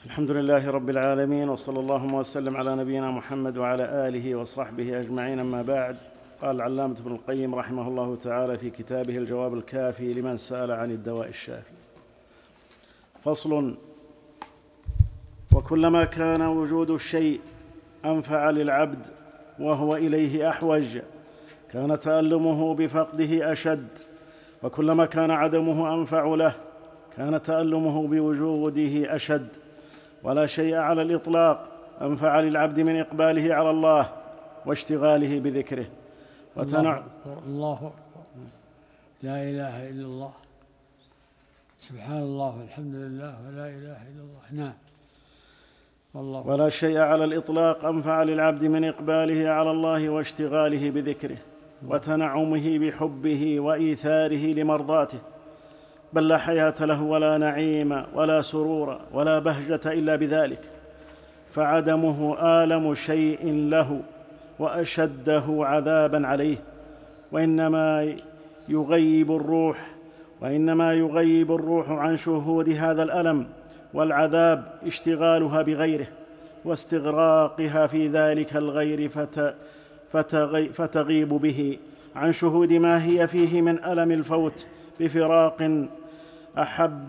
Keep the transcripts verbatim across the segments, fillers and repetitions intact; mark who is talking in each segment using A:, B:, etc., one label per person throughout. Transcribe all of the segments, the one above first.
A: الحمد لله رب العالمين، وصلى الله وسلم على نبينا محمد وعلى آله وصحبه أجمعين، أما بعد. قال العلامة ابن القيم رحمه الله تعالى في كتابه الجواب الكافي لمن سأل عن الدواء الشافي: فصل: وكلما كان وجود الشيء أنفع للعبد وهو إليه أحوج كان تألمه بفقده أشد، وكلما كان عدمه أنفع له كان تألمه بوجوده أشد. ولا شيء على الإطلاق أنفع للعبد من إقباله على الله واشتغاله بذكره.
B: وتنع الله أكبر، لا إله إلا الله، سبحان الله والحمد لله ولا إله إلا الله. نعم. والله.
A: ولا شيء على الإطلاق أنفع للعبد من إقباله على الله واشتغاله بذكره وتنعمه بحبه وإيثاره لمرضاته، بل لا حياة له ولا نعيم ولا سرور ولا بهجة إلا بذلك، فعدمه آلم شيء له وأشده عذابا عليه. وإنما يغيب الروح وإنما يغيب الروح عن شهود هذا الألم والعذاب اشتغالها بغيره واستغراقها في ذلك الغير فت فتغيب به عن شهود ما هي فيه من ألم الفوت بفراق أحب,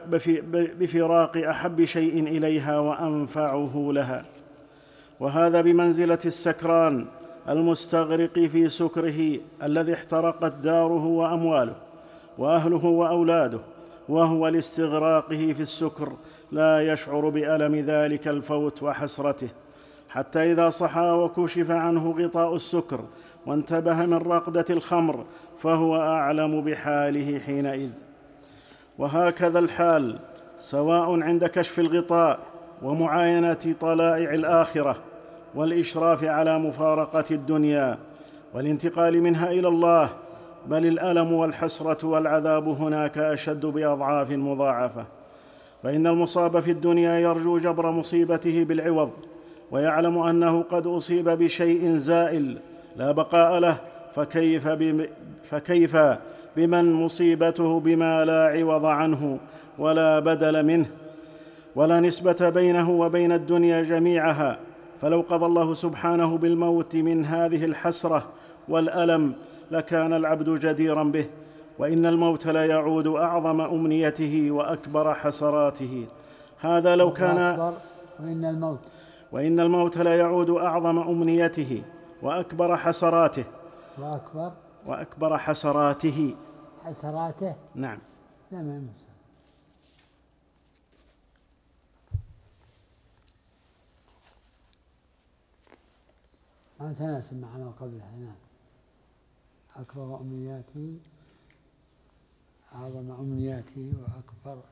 A: بفراق أحب شيء إليها وأنفعه لها. وهذا بمنزلة السكران المستغرق في سكره الذي احترقت داره وأمواله وأهله وأولاده، وهو لاستغراقه في السكر لا يشعر بألم ذلك الفوت وحسرته، حتى إذا صحى وكشف عنه غطاء السكر وانتبه من رقدة الخمر فهو أعلم بحاله حينئذ. وهكذا الحال سواء عند كشف الغطاء ومعاينة طلائع الآخرة والإشراف على مفارقة الدنيا والانتقال منها إلى الله، بل الألم والحسرة والعذاب هناك أشد بأضعاف مضاعفة. فإن المصاب في الدنيا يرجو جبر مصيبته بالعوض، ويعلم أنه قد أصيب بشيء زائل لا بقاء له، فكيف, بم فكيف بمن مصيبته بما لا عوض عنه ولا بدل منه ولا نسبة بينه وبين الدنيا جميعها. فلو قضى الله سبحانه بالموت من هذه الحسرة والألم لكان العبد جديرا به. وإن الموت لا يعود أعظم أمنيته وأكبر حسراته. هذا لو كان
B: وإن الموت
A: وإن الموت لا يعود أعظم أمنيته وأكبر حسراته
B: وأكبر
A: وأكبر حسراته
B: حسراته
A: نعم.
B: نعم. ما تناسب مع ما قبلها. نعم. أكبر أمنياتي أعظم أمنياتي وأكبر.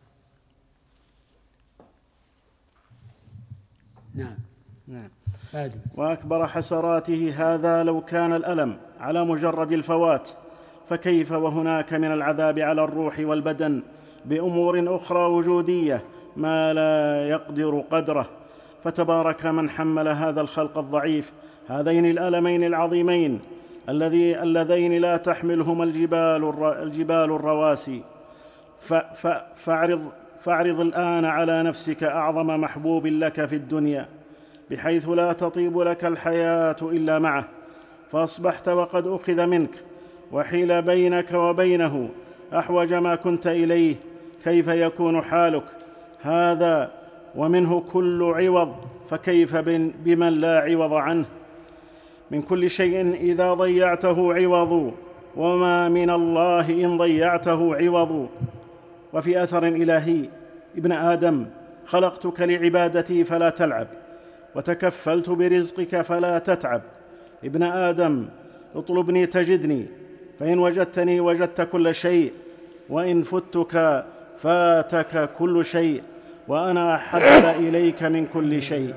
B: نعم.
A: نعم.
B: أدب.
A: وأكبر حسراته. هذا لو كان الألم على مجرد الفوات، فكيف وهناك من العذاب على الروح والبدن بأمور أخرى وجودية ما لا يقدر قدره. فتبارك من حمل هذا الخلق الضعيف هذين الألمين العظيمين الذي اللذين لا تحملهما الجبال, الجبال الرواسي. فاعرض, فاعرض الآن على نفسك أعظم محبوب لك في الدنيا بحيث لا تطيب لك الحياة إلا معه، فأصبحت وقد أخذ منك وحيل بينك وبينه أحوج ما كنت إليه، كيف يكون حالك؟ هذا ومنه كل عوض، فكيف بمن لا عوض عنه؟ من كل شيء إذا ضيعته عوض، وما من الله إن ضيعته عوض. وفي أثر إلهي: ابن آدم خلقتك لعبادتي فلا تلعب، وتكفلت برزقك فلا تتعب. ابن آدم اطلبني تجدني، فإن وجدتني وجدت كل شيء، وإن فتك فاتك كل شيء، وأنا أحب إليك من كل شيء.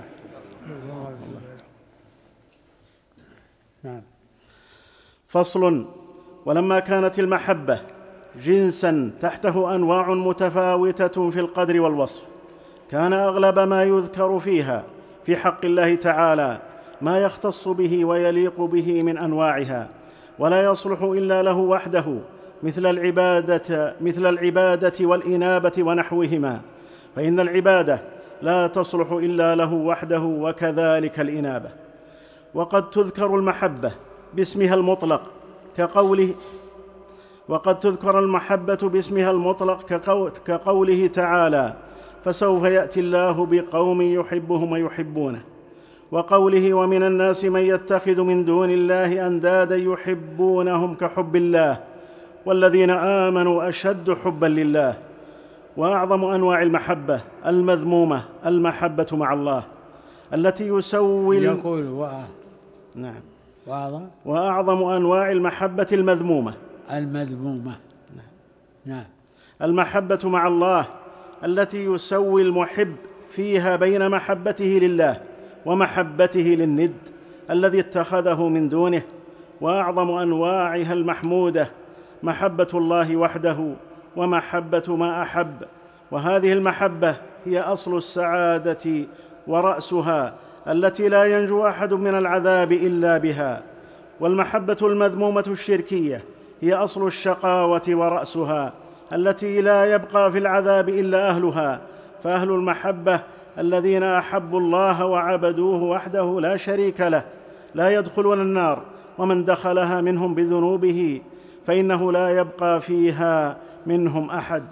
B: نعم.
A: فصل: ولما كانت المحبة جنسا تحته أنواع متفاوتة في القدر والوصف، كان أغلب ما يذكر فيها في حق الله تعالى ما يختص به ويليق به من أنواعها، ولا يصلح إلا له وحده، مثل العبادة, مثل العبادة والإنابة ونحوهما. فإن العبادة لا تصلح إلا له وحده، وكذلك الإنابة. وقد تذكر المحبة باسمها المطلق كقوله وقد تذكر المحبة باسمها المطلق كقوله تعالى: فسوف يأتي الله بقوم يحبهم ويحبونه، وقوله: ومن الناس من يتخذ من دون الله أندادا يحبونهم كحب الله والذين آمنوا أشد حبا لله. وأعظم أنواع المحبة المذمومة المحبة مع الله التي يسوي
B: يقول وأ...
A: نعم
B: وأعظم
A: وأعظم أنواع المحبة المذمومة
B: المذمومة نعم
A: المحبة مع الله التي يسوي المحب فيها بين محبته لله ومحبته للند الذي اتخذه من دونه. وأعظم أنواعها المحمودة محبة الله وحده ومحبة ما أحب، وهذه المحبة هي أصل السعادة ورأسها التي لا ينجو أحد من العذاب إلا بها. والمحبة المذمومة الشركية هي أصل الشقاوة ورأسها التي لا يبقى في العذاب إلا أهلها. فأهل المحبة الذين أحبوا الله وعبدوه وحده لا شريك له لا يدخلون النار، ومن دخلها منهم بذنوبه فإنه لا يبقى فيها منهم أحد.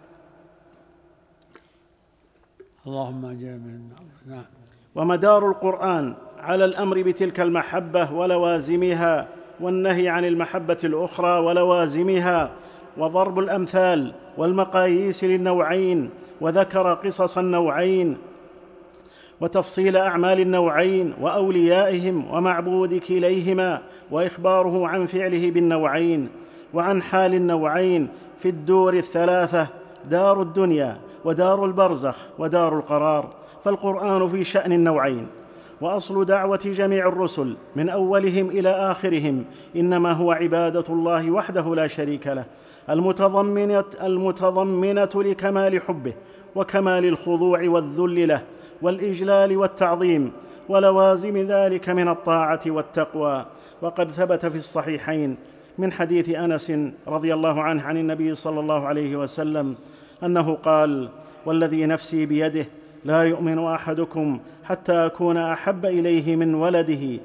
B: اللهم أجرنا من النار. نعم.
A: ومدار القرآن على الأمر بتلك المحبة ولوازمها، والنهي عن المحبة الأخرى ولوازمها، وضرب الأمثال والمقاييس للنوعين، وذكر قصص النوعين وتفصيل أعمال النوعين وأوليائهم ومعبود كليهما، وإخباره عن فعله بالنوعين وعن حال النوعين في الدور الثلاثة: دار الدنيا ودار البرزخ ودار القرار. فالقرآن في شأن النوعين. وأصل دعوة جميع الرسل من أولهم إلى آخرهم إنما هو عبادة الله وحده لا شريك له، المتضمنة, المتضمنة لكمال حبه وكمال الخضوع والذل له والإجلال والتعظيم، ولوازم ذلك من الطاعة والتقوى. وقد ثبت في الصحيحين من حديث أنس رضي الله عنه عن النبي صلى الله عليه وسلم أنه قال: والذي نفسي بيده لا يؤمن أحدكم حتى أكون أحب إليه من ولده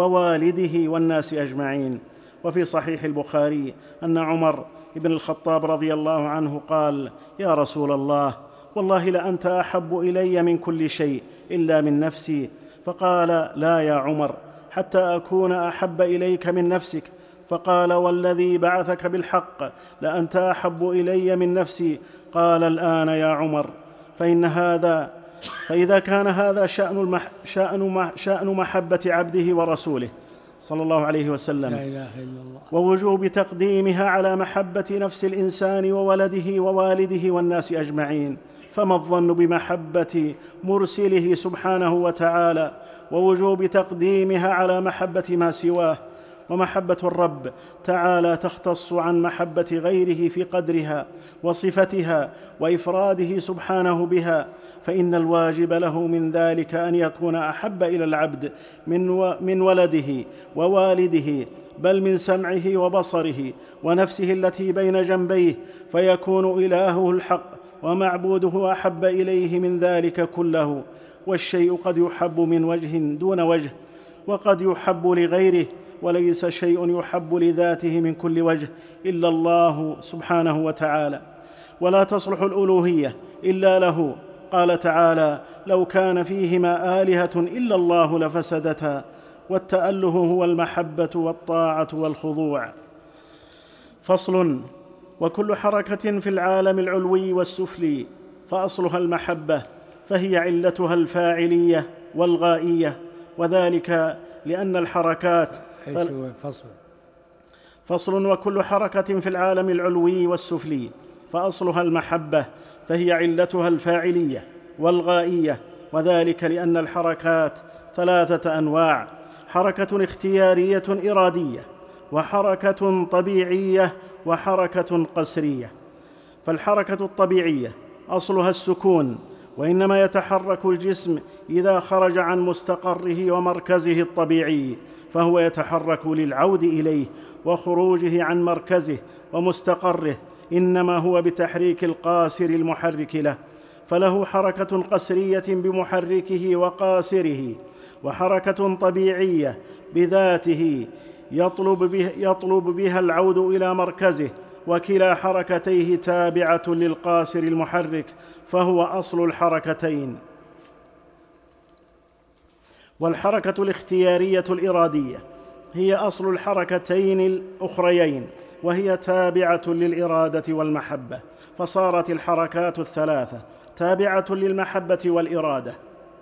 A: ووالده والناس أجمعين. وفي صحيح البخاري أن عمر بن الخطاب رضي الله عنه قال: يا رسول الله، والله لأنت أحب إلي من كل شيء إلا من نفسي. فقال: لا يا عمر، حتى أكون أحب إليك من نفسك. فقال: والذي بعثك بالحق لأنت أحب إلي من نفسي. قال: الآن يا عمر، فإن هذا فإذا كان هذا شأن, المح شأن, شأن محبة عبده ورسوله صلى الله عليه وسلم،
B: لا إله إلا الله،
A: ووجوب تقديمها على محبة نفس الإنسان وولده ووالده والناس أجمعين، فما الظن بمحبة مرسله سبحانه وتعالى ووجوب تقديمها على محبة ما سواه؟ ومحبة الرب تعالى تختص عن محبة غيره في قدرها وصفتها وإفراده سبحانه بها، فإن الواجب له من ذلك أن يكون أحب إلى العبد من, و من ولده ووالده، بل من سمعه وبصره ونفسه التي بين جنبيه، فيكون إلهه الحق ومعبوده أحب إليه من ذلك كله. والشيء قد يحب من وجه دون وجه، وقد يحب لغيره، وليس شيء يحب لذاته من كل وجه إلا الله سبحانه وتعالى. ولا تصلح الألوهية إلا له. قال تعالى: لو كان فيهما آلهة إلا الله لفسدتا. والتأله هو المحبة والطاعة والخضوع. فصل: وكل حركة في العالم العلوي والسفلي فأصلها المحبة، فهي علتها الفاعلية والغائية، وذلك لأن الحركات
B: فصل.
A: فصل وكل حركة في العالم العلوي والسفلي فأصلها المحبة، فهي علتها الفاعلية والغائية، وذلك لأن الحركات ثلاثة أنواع: حركة اختيارية إرادية، وحركة طبيعية، وحركة قسرية. فالحركة الطبيعية أصلها السكون، وإنما يتحرك الجسم إذا خرج عن مستقره ومركزه الطبيعي، فهو يتحرك للعود إليه، وخروجه عن مركزه ومستقره إنما هو بتحريك القاسر المحرك له. فله حركة قسرية بمحركه وقاسره، وحركة طبيعية بذاته يطلب, به يطلب بها العود إلى مركزه، وكلا حركتيه تابعة للقاسر المحرك، فهو أصل الحركتين. والحركة الاختيارية الإرادية هي أصل الحركتين الأخريين، وهي تابعة للإرادة والمحبة، فصارت الحركات الثلاثة تابعة للمحبة والإرادة.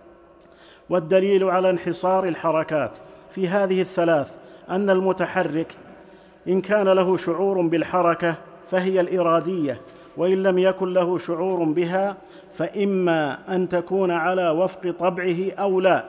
A: والدليل على انحصار الحركات في هذه الثلاث أن المتحرك إن كان له شعور بالحركة فهي الإرادية، وإن لم يكن له شعور بها فإما أن تكون على وفق طبعه أو لا،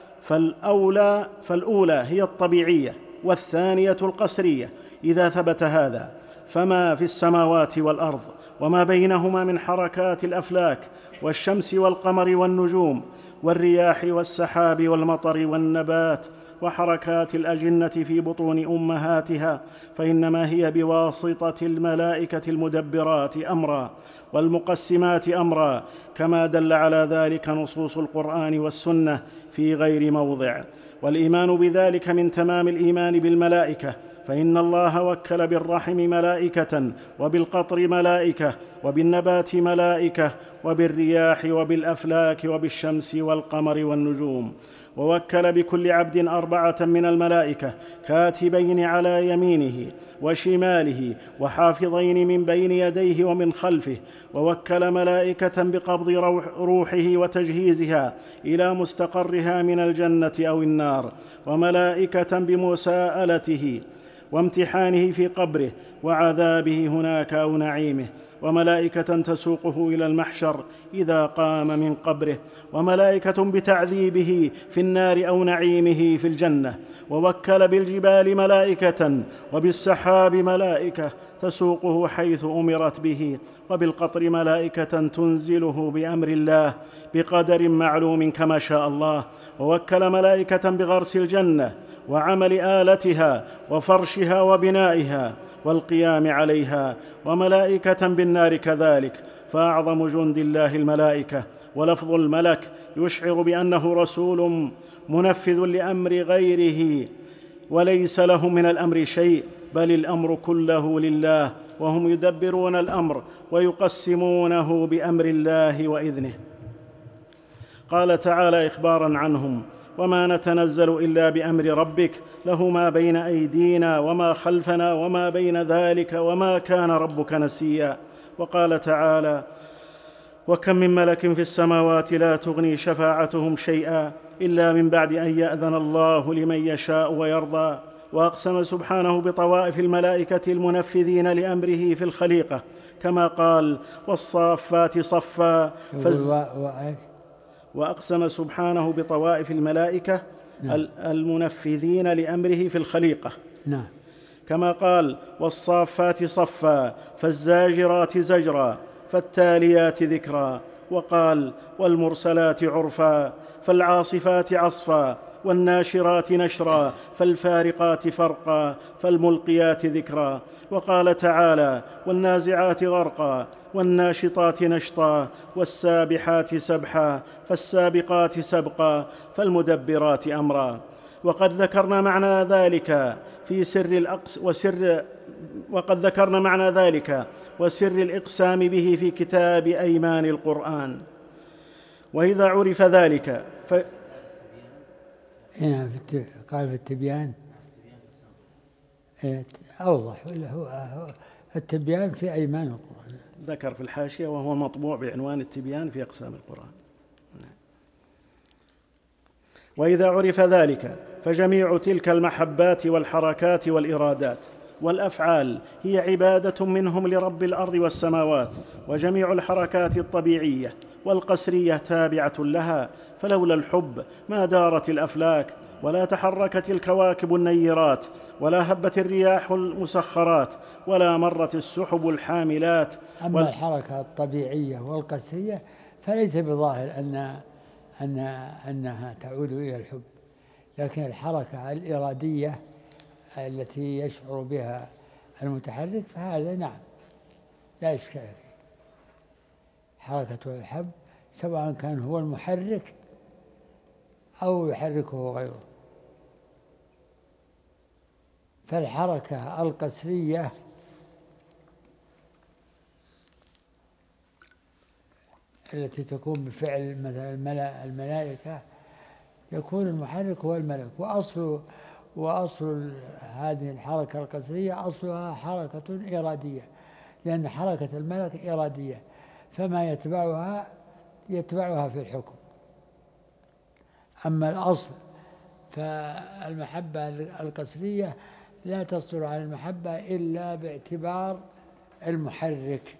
A: فالأولى فالأولى هي الطبيعية والثانية القسرية. إذا ثبت هذا فما في السماوات والأرض وما بينهما من حركات الأفلاك والشمس والقمر والنجوم والرياح والسحاب والمطر والنبات وحركات الأجنة في بطون أمهاتها، فإنما هي بواسطة الملائكة المدبرات أمرا والمقسمات أمرا، كما دل على ذلك نصوص القرآن والسنة في غير موضع. والإيمان بذلك من تمام الإيمان بالملائكة، فإن الله وكل بالرحم ملائكة، وبالقطر ملائكة، وبالنبات ملائكة، وبالرياح وبالأفلاك وبالشمس والقمر والنجوم. ووكل بكل عبد أربعة من الملائكة كاتبين على يمينه وشماله وحافظين من بين يديه ومن خلفه. ووكل ملائكة بقبض روحه وتجهيزها إلى مستقرها من الجنة أو النار، وملائكة بمساءلته وامتحانه في قبره وعذابه هناك أو نعيمه، وملائكة تسوقه إلى المحشر إذا قام من قبره، وملائكة بتعذيبه في النار أو نعيمه في الجنة. ووكل بالجبال ملائكة، وبالسحاب ملائكة تسوقه حيث أمرت به، وبالقطر ملائكة تنزله بأمر الله بقدر معلوم كما شاء الله. ووكل ملائكة بغرس الجنة وعمل آلتها وفرشها وبنائها والقيام عليها، وملائكة بالنار كذلك. فأعظم جند الله الملائكة، ولفظ الملك يشعر بأنه رسول منفذ لأمر غيره، وليس له من الأمر شيء، بل الأمر كله لله، وهم يدبرون الأمر ويقسمونه بأمر الله وإذنه. قال تعالى إخباراً عنهم: وما نتنزل إلا بأمر ربك له ما بين أيدينا وما خلفنا وما بين ذلك وما كان ربك نسيا. وقال تعالى: وكم من ملك في السماوات لا تغني شفاعتهم شيئا إلا من بعد أن يأذن الله لمن يشاء ويرضى. وأقسم سبحانه بطوائف الملائكة المنفذين لأمره في الخليقة، كما قال: والصافات صفا فز... وأقسم سبحانه بطوائف الملائكة نعم. المنفذين لأمره في الخليقة نعم. كما قال: والصافات صفا فالزاجرات زجرا فالتاليات ذكرا. وقال: والمرسلات عرفا فالعاصفات عصفا والناشرات نشرا فالفارقات فرقا فالملقيات ذكرا. وقال تعالى: والنازعات غرقا والناشطات نشطا والسابحات سبحا فالسابقات سبقا فالمدبرات أمرا. وقد ذكرنا معنى ذلك في سر الأقس وسر وقد ذكرنا معنى ذلك وسر الإقسام به في كتاب أيمان القرآن. وإذا عرف ذلك ف...
B: هنا في قال في التبيان أوضح، ولا هو التبيان في أيمان القرآن،
A: ذكر في الحاشية وهو مطبوع بعنوان التبيان في أقسام القرآن. وإذا عرف ذلك فجميع تلك المحبات والحركات والإرادات والأفعال هي عبادة منهم لرب الأرض والسماوات، وجميع الحركات الطبيعية والقسرية تابعة لها، فلولا الحب ما دارت الأفلاك ولا تحركت الكواكب النيرات ولا هبت الرياح المسخرات ولا مرت السحب الحاملات.
B: أما وال... الحركة الطبيعية والقسرية فليس بظاهر أن أن أنها تعود إلى الحب، لكن الحركة الإرادية التي يشعر بها المتحرك فهذا نعم لا إشكال فيه. حركة الحب سواء كان هو المحرك أو يحركه غيره. فالحركة القسرية التي تكون بفعل مثلا الملائكة يكون المحرك هو الملك، وأصل وأصل هذه الحركة القسرية أصلها حركة إرادية، لأن حركة الملك إرادية، فما يتبعها يتبعها في الحكم. أما الأصل فالمحبة القسرية لا تصدر عن المحبة إلا باعتبار المحرك.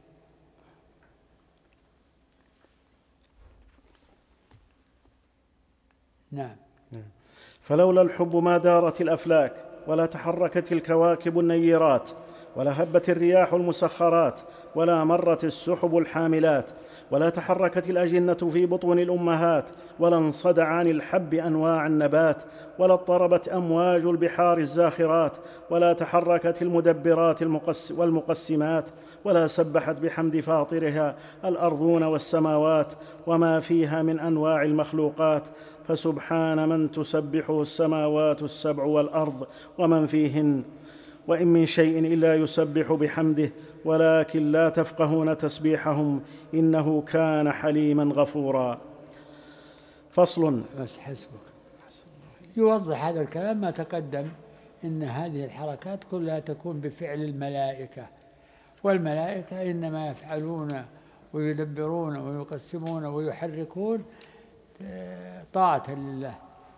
B: نعم.
A: فلولا الحب ما دارت الأفلاك، ولا تحركت الكواكب النيرات، ولا هبت الرياح المسخرات، ولا مرت السحب الحاملات، ولا تحركت الأجنة في بطون الأمهات، ولا انصدع عن الحب أنواع النبات، ولا اضطربت أمواج البحار الزاخرات، ولا تحركت المدبرات والمقسمات، ولا سبحت بحمد فاطرها الأرضون والسماوات وما فيها من أنواع المخلوقات. فسبحان من تسبحه السماوات السبع والأرض ومن فيهن، وإن من شيء إلا يسبح بحمده ولكن لا تفقهون تسبيحهم إنه كان حليما غفورا. فصل.
B: بس حسبك. يوضح هذا الكلام ما تقدم، إن هذه الحركات كلها تكون بفعل الملائكة، والملائكة إنما يفعلون ويدبرون ويقسمون ويحركون طاعة لله،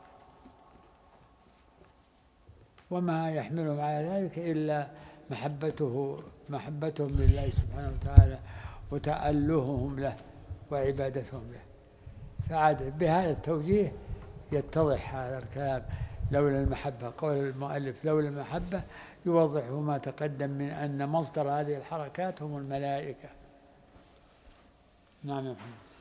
B: وما يحملهم على ذلك إلا محبته محبتهم لله سبحانه وتعالى وتألههم له وعبادتهم له. فعاد بهذا التوجيه يتضح هذا الكلام. لولا المحبة، قول المؤلف لولا المحبة يوضح ما تقدم من أن مصدر هذه الحركات هم الملائكة. نعم يا محمد.